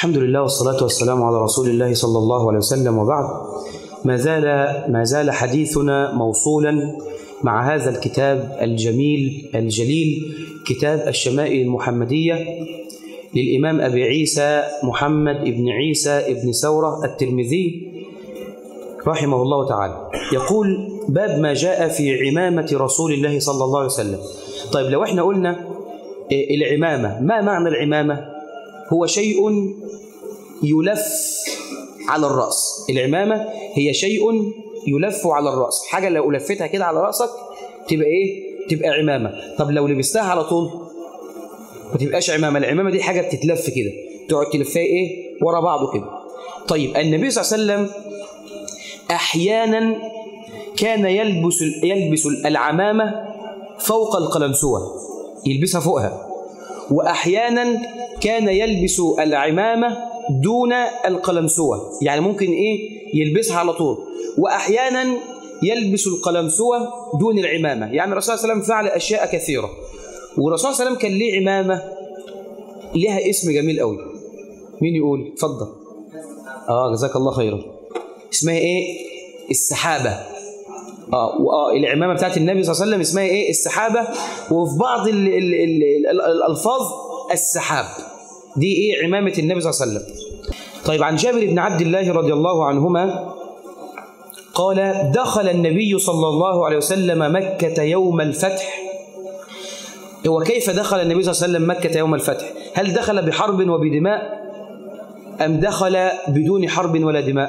الحمد لله والصلاة والسلام على رسول الله صلى الله عليه وسلم، وبعد. ما زال حديثنا موصولا مع هذا الكتاب الجميل الجليل، كتاب الشمائل المحمدية للإمام أبي عيسى محمد بن عيسى بن ثورة الترمذي رحمه الله تعالى. يقول: باب ما جاء في عمامة رسول الله صلى الله عليه وسلم. طيب، لو احنا قلنا العمامة، ما معنى العمامة؟ هو شيء يلف على الرأس. العمامة هي شيء يلف على الرأس، حاجة لو لفتها كده على رأسك تبقى إيه؟ تبقى عمامة. طب لو لبستها على طول ما تبقاش عمامة. العمامة دي حاجة بتتلف كده، تقعد تلفها إيه؟ ورا بعضه كده. طيب، النبي صلى الله عليه وسلم أحيانا كان يلبس العمامة فوق القلنسوة، يلبسها فوقها، وأحيانا كان يلبس العمامة دون القلنسوة، يعني ممكن إيه؟ يلبسها على طول. وأحيانا يلبس القلنسوة دون العمامة، يعني الرسول صلى الله عليه وسلم فعل أشياء كثيرة. والرسول صلى الله عليه وسلم كان ليه عمامة لها اسم جميل قوي. مين يقول؟ اتفضل. جزاك الله خيرا. اسمها إيه؟ السحابة. العمامة بتاعت النبي صلى الله عليه وسلم اسمها إيه؟ السحابة. وفي بعض الألفاظ السحاب. دي إيه؟ عمامة النبي صلى الله عليه وسلم. طيب، عن جابر بن عبد الله رضي الله عنهما قال: دخل النبي صلى الله عليه وسلم مكة يوم الفتح. هو كيف دخل النبي صلى الله عليه وسلم مكة يوم الفتح؟ هل دخل بحرب وبدماء أم دخل بدون حرب ولا دماء؟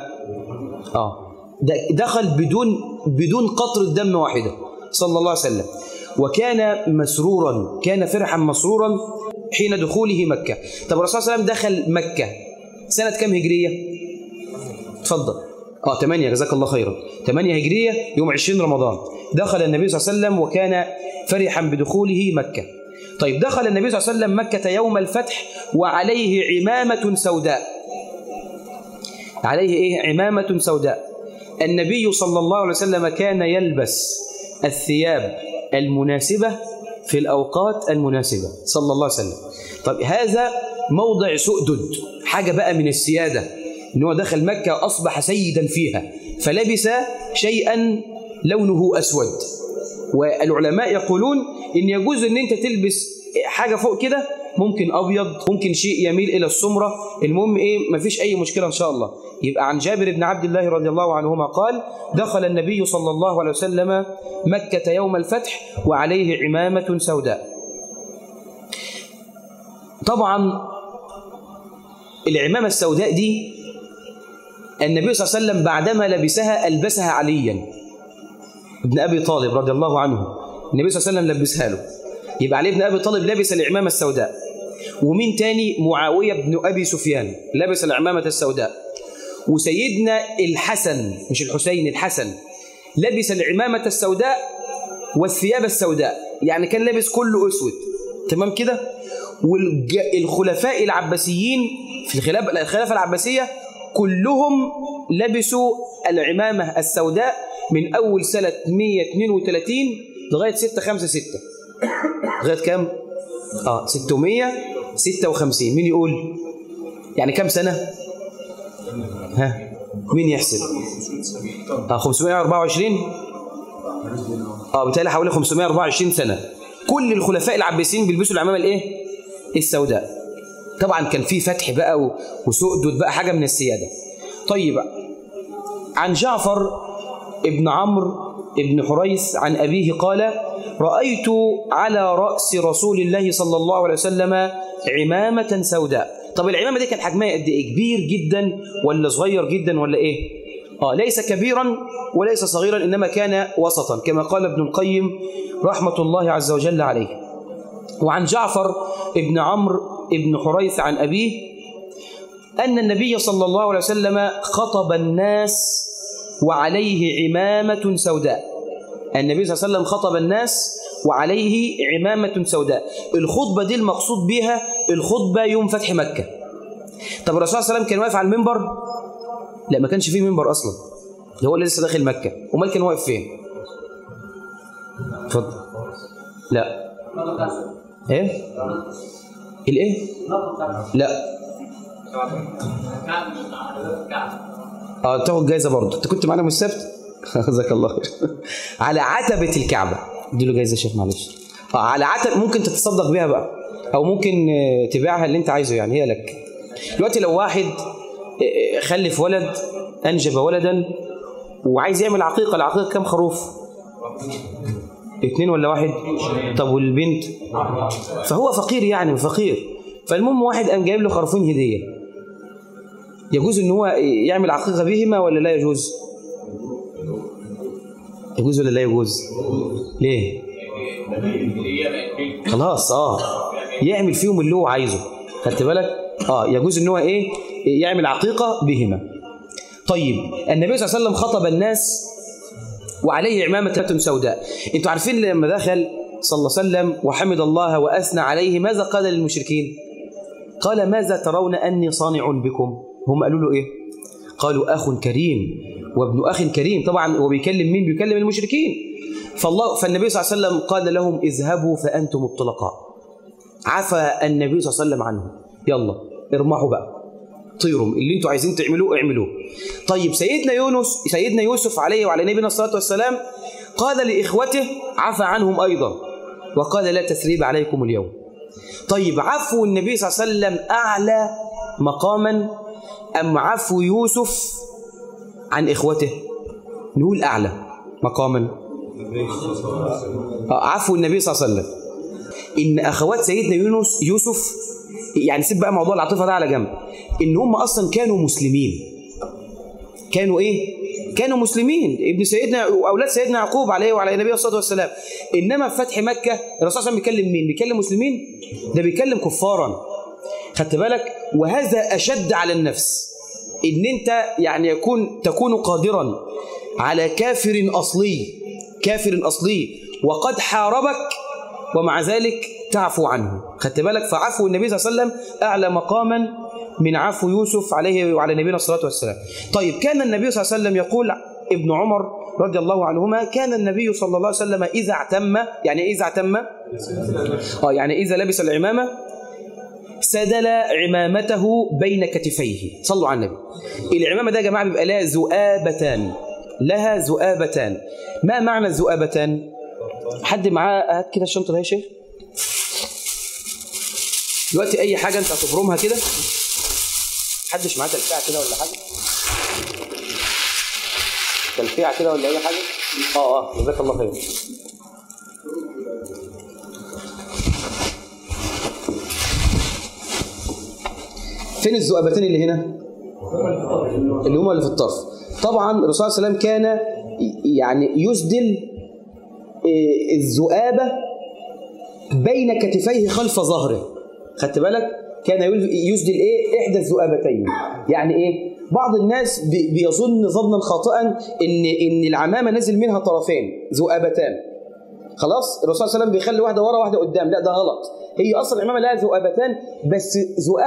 دخل بدون قطرة دم واحدة صلى الله عليه وسلم. وكان مسرورا، كان فرحا مسرورا حين دخوله مكة. طب الرسول صلى الله عليه وسلم دخل مكة سنة كم هجرية؟ اتفضل. 8. جزاك الله خيرا. 8 هجرية، يوم 20 رمضان دخل النبي صلى الله عليه وسلم، وكان فرحا بدخوله مكة. طيب، دخل النبي صلى الله عليه وسلم مكة يوم الفتح وعليه عمامة سوداء. عليه إيه؟ عمامة سوداء. النبي صلى الله عليه وسلم كان يلبس الثياب المناسبة في الأوقات المناسبة صلى الله عليه وسلم. طيب، هذا موضع سؤدد، حاجة بقى من السيادة، إن هو دخل مكة أصبح سيدا فيها، فلبس شيئا لونه أسود. والعلماء يقولون إن يجوز إن أنت تلبس حاجة فوق كده، ممكن أبيض، ممكن شيء يميل إلى السمرة، المهم إيه؟ مفيش أي مشكلة إن شاء الله. يبقى عن جابر بن عبد الله رضي الله عنهما قال: دخل النبي صلى الله عليه وسلم مكة يوم الفتح وعليه عمامة سوداء. طبعا العمامة السوداء دي النبي صلى الله عليه وسلم بعدما لبسها ألبسها عليا ابن أبي طالب رضي الله عنه. النبي صلى الله عليه وسلم لبسها له، يبقى علي بن أبي طالب لبس العمامة السوداء. ومين تاني؟ معاوية بن أبي سفيان لبس العمامة السوداء. وسيدنا الحسن، مش الحسين، الحسن لبس العمامة السوداء والثياب السوداء، يعني كان لابس كله أسود، تمام كده. والخلفاء العباسيين في الخلافة العباسية كلهم لبسوا العمامة السوداء من أول سنة 132 لغاية 656. لغاية كام؟ 656. مين يقول؟ يعني كم سنة؟ مين يحسب؟ 524. بالتالي حوالي 524 سنة كل الخلفاء العباسيين بيلبسوا العمامة الايه؟ السوداء. طبعا كان في فتح بقى وسؤدد بقى، حاجة من السيادة. طيب، عن جعفر ابن عمرو ابن حريث عن أبيه قال: رأيت على رأس رسول الله صلى الله عليه وسلم عمامة سوداء. طب العمامة دي كان حجمها قد إيه؟ كبير جدا ولا صغير جدا ولا إيه؟ ليس كبيرا وليس صغيرا، إنما كان وسطا، كما قال ابن القيم رحمة الله عز وجل عليه. وعن جعفر ابن عمرو ابن حريث عن أبيه أن النبي صلى الله عليه وسلم خطب الناس وعليه عمامة سوداء. النبي صلى الله عليه وسلم خطب الناس وعليه عمامة سوداء. الخطبة دي المقصود بها الخطبة يوم فتح مكة. طب الرسول صلى الله عليه وسلم كان واقف على المنبر؟ لا، ما كانش فيه منبر أصلا، هو اللي لسه داخل مكة. أمال كان واقف فين؟ اتفضل. لا. ايه؟ الايه؟ لا، تاخد جايزه برضه. انت كنت معانا من السبت. جزاك الله خير. على عتبه الكعبه اديله جايزه يا شيخ معلش. على عتبه ممكن تتصدق بيها بقى، او ممكن تبيعها اللي انت عايزه، يعني هي لك. دلوقتي لو واحد خلف ولد، انجب ولدا وعايز يعمل عقيقه، العقيقه كام خروف؟ 2 ولا 1؟ طب والبنت؟ فهو فقير، يعني فقير. فالمهم واحد قام جايب له خروفين هديه، يجوز ان هو يعمل عقيقه بهما ولا لا يجوز؟ يجوز ولا لا يجوز؟ ليه؟ خلاص يعمل فيهم اللي هو عايزه. خدت بالك؟ يجوز ان هو يعمل عقيقه بهما. طيب النبي صلى الله عليه وسلم خطب الناس وعليه عمامة سوداء. انتوا عارفين لما دخل صلى الله عليه وسلم وحمد الله وأثنى عليه ماذا قال للمشركين؟ قال ماذا ترون أني صانع بكم؟ هم قالوا له إيه؟ قالوا أخ كريم وابن أخ كريم. طبعا هو بيكلم مين؟ بيكلم المشركين. فالنبي صلى الله عليه وسلم قال لهم اذهبوا فأنتم الطلقاء. عفى النبي صلى الله عليه وسلم عنهم، يلا ارمحوا بقى، طيروا، اللي انتوا عايزين تعملوه اعملوه. طيب سيدنا يوسف عليه وعلى نبينا الصلاة والسلام قال لإخوته عفى عنهم أيضا وقال لا تثريب عليكم اليوم. طيب عفو النبي صلى الله عليه وسلم أعلى مقاما أم عفو يوسف عن إخوته؟ نقول أعلى مقاما. عفو النبي صلى الله عليه وسلم. إن أخوات سيدنا يوسف يعني سيب بقى موضوع العاطفة ده على جنب، إن هم أصلا كانوا مسلمين. كانوا كانوا مسلمين، ابن سيدنا وأولاد سيدنا يعقوب عليه وعلى النبي الصلاة والسلام. إنما في فتح مكة الرسول صلى الله عليه وسلم بيكلم مين؟ بيكلم مسلمين؟ ده بيكلم كفارا. خدت بالك؟ وهذا أشد على النفس، إن أنت يعني تكون قادرا على كافر أصلي وقد حاربك ومع ذلك تعفو عنه. خدت بالك؟ فعفو النبي صلى الله عليه وسلم أعلى مقاما من عفو يوسف عليه وعلى نبينا الصلاة والسلام. طيب كان النبي صلى الله عليه وسلم يقول ابن عمر رضي الله عنهما كان النبي صلى الله عليه وسلم إذا اعتم، يعني إذا اعتم يعني إذا لبس العمامة سدل عمامته بين كتفيه. صلوا على النبي. العمامة ده يا جماعة بيبقى لها ذؤابتان. ما معنى الذؤابتان؟ حد معاه؟ هات كده الشنطة ده يا شيخ. دلوقتي أي حاجة أنت هتفرمها كده، محدش معاه تلفيعة كده ولا حاجة؟ تلفيعة كده ولا أي حاجة؟ جزاك الله خير. فين الذؤابتين اللي هنا؟ اللي هما اللي في الطرف. طبعا الرسول صلى الله عليه وسلم كان يعني يسدل الذؤابة بين كتفيه خلف ظهره. خدت بالك؟ كان يسدل إحدى الذؤابتين. يعني بعض الناس بيظن ظنا خاطئا إن العمامة نزل منها طرفين ذؤابتان. خلاص الرسول صلى الله عليه وسلم بيخلي واحدة ورا واحدة قدام. لا، ده غلط. هي أصلا العمامة لها ذؤابتان، بس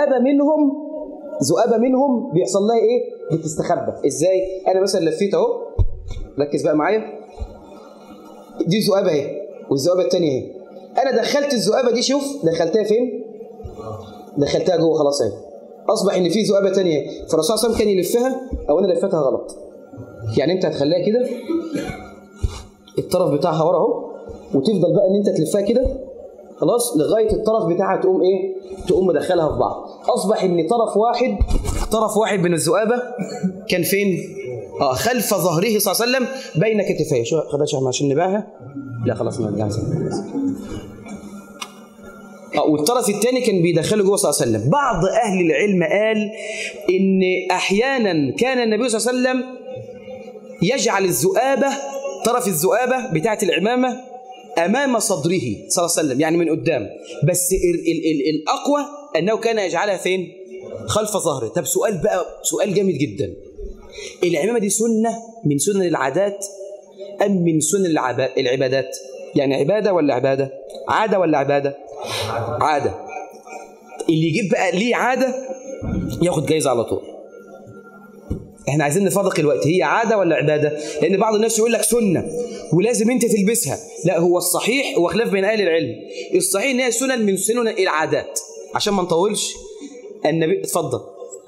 ذؤابة منهم بيحصل لها بتستخبى. ازاي؟ انا مثلا لفيت اهو، ركز بقى معايا، دي ذؤابه اهي والذؤابه الثانيه اهي. انا دخلت الذؤابه دي، شوف دخلتها فين؟ دخلتها جوه خلاص اهي. اصبح ان في ذؤابه ثانيه اهي. فالرسول صلى الله عليه وسلم كان يلفها او انا لفتها غلط. يعني انت هتخليها كده الطرف بتاعها ورا اهو، وتفضل بقى ان انت تلفها كده خلاص لغايه الطرف بتاعها تقوم تقوم مدخلها في بعض. اصبح ان طرف واحد من الذؤابه كان فين؟ خلف ظهره صلى الله عليه وسلم بين كتفيه. شو خدها شيخ عشان نبيعها؟ لا خلاص نرجع. والطرف الثاني كان بيدخله جوه صلى الله عليه وسلم. بعض اهل العلم قال ان احيانا كان النبي صلى الله عليه وسلم يجعل الذؤابه، طرف الذؤابه بتاعه العمامه امام صدره صلى الله عليه وسلم، يعني من قدام. بس الاقوى انه كان يجعلها فين؟ خلف ظهره. طب سؤال جامد جدا. العمامه دي سنه من سنن العادات ام من سنن العبادات؟ يعني عباده ولا عباده؟ عاده ولا عباده؟ عاده. اللي يجيب بقى ليه عاده ياخد جايزه على طول. احنا عايزين نفرق الوقت، هي عاده ولا عباده؟ لان بعض الناس يقول لك سنه ولازم انت تلبسها. لا، هو الصحيح، هو خلاف بين اهل العلم، الصحيح ان هي سنن من سنن العادات. عشان ما نطولش، النبي اتفضل.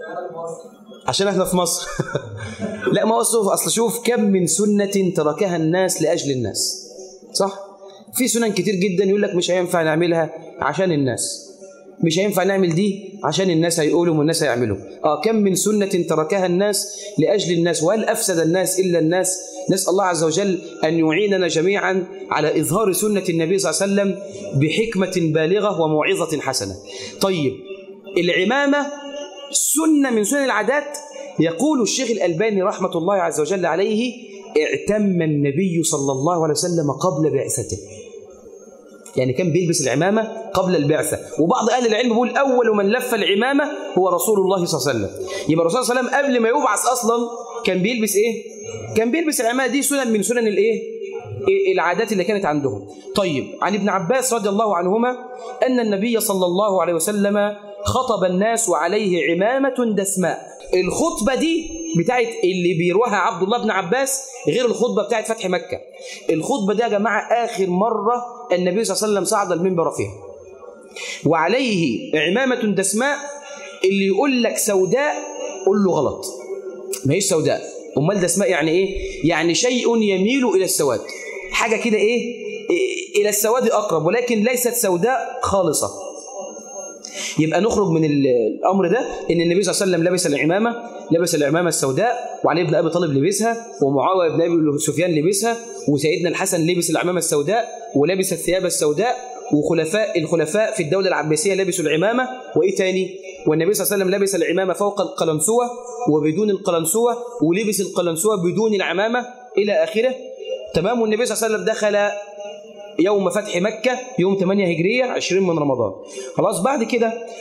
عشان احنا في مصر. لا، ما هو اصل شوف كم من سنة تركها الناس لأجل الناس، صح؟ في سنن كتير جدا يقول لك مش هينفع نعملها عشان الناس، مش هينفع نعمل دي عشان الناس هيقولوا والناس هيعملوا. كم من سنة تركها الناس لأجل الناس، وهل أفسد الناس إلا الناس؟ نسأل الله عز وجل أن يعيننا جميعا على إظهار سنة النبي صلى الله عليه وسلم بحكمة بالغة وموعظة حسنة. طيب، العمامة سنة من سنن العادات. يقول الشيخ الألباني رحمة الله عز وجل عليه: اعتم النبي صلى الله عليه وسلم قبل بعثته. يعني كان بيلبس العمامة قبل البعثة. وبعض أهل العلم بيقول أول من لف العمامة هو رسول الله صلى الله عليه وسلم. يبقى الرسول صلى الله عليه وسلم قبل ما يبعث أصلا كان بيلبس إيه؟ كان بيلبس العمامة. دي سنن من سنن الإيه؟ العادات اللي كانت عندهم. طيب، عن ابن عباس رضي الله عنهما أن النبي صلى الله عليه وسلم خطب الناس وعليه عمامة دسماء. الخطبة دي بتاعت اللي بيروها عبد الله بن عباس غير الخطبة بتاعت فتح مكة. الخطبة دي يا جماعة آخر مرة النبي صلى الله عليه وسلم صعد المنبر فيها، وعليه عمامة دسماء. اللي يقول لك سوداء قل له غلط، ما هيش سوداء. أمال دسماء يعني إيه؟ يعني شيء يميل إلى السواد، حاجة كده إيه؟ إلى السواد أقرب، ولكن ليست سوداء خالصة. يبقى نخرج من الأمر ده إن النبي صلى الله عليه وسلم لبس العمامة السوداء، وعلي بن أبي طالب لبسها، ومعاوية بن أبي سفيان لبسها، وسيدنا الحسن لبس العمامة السوداء ولبس الثياب السوداء، الخلفاء في الدولة العباسية لبسوا العمامة. وإيه تاني؟ والنبي صلى الله عليه وسلم لبس العمامة فوق القلنسوة وبدون القلنسوة، ولبس القلنسوة بدون العمامة إلى آخره. تمام. والنبي صلى الله عليه وسلم دخل يوم فتح مكة يوم 8 هجرية 20 من رمضان. خلاص، بعد كده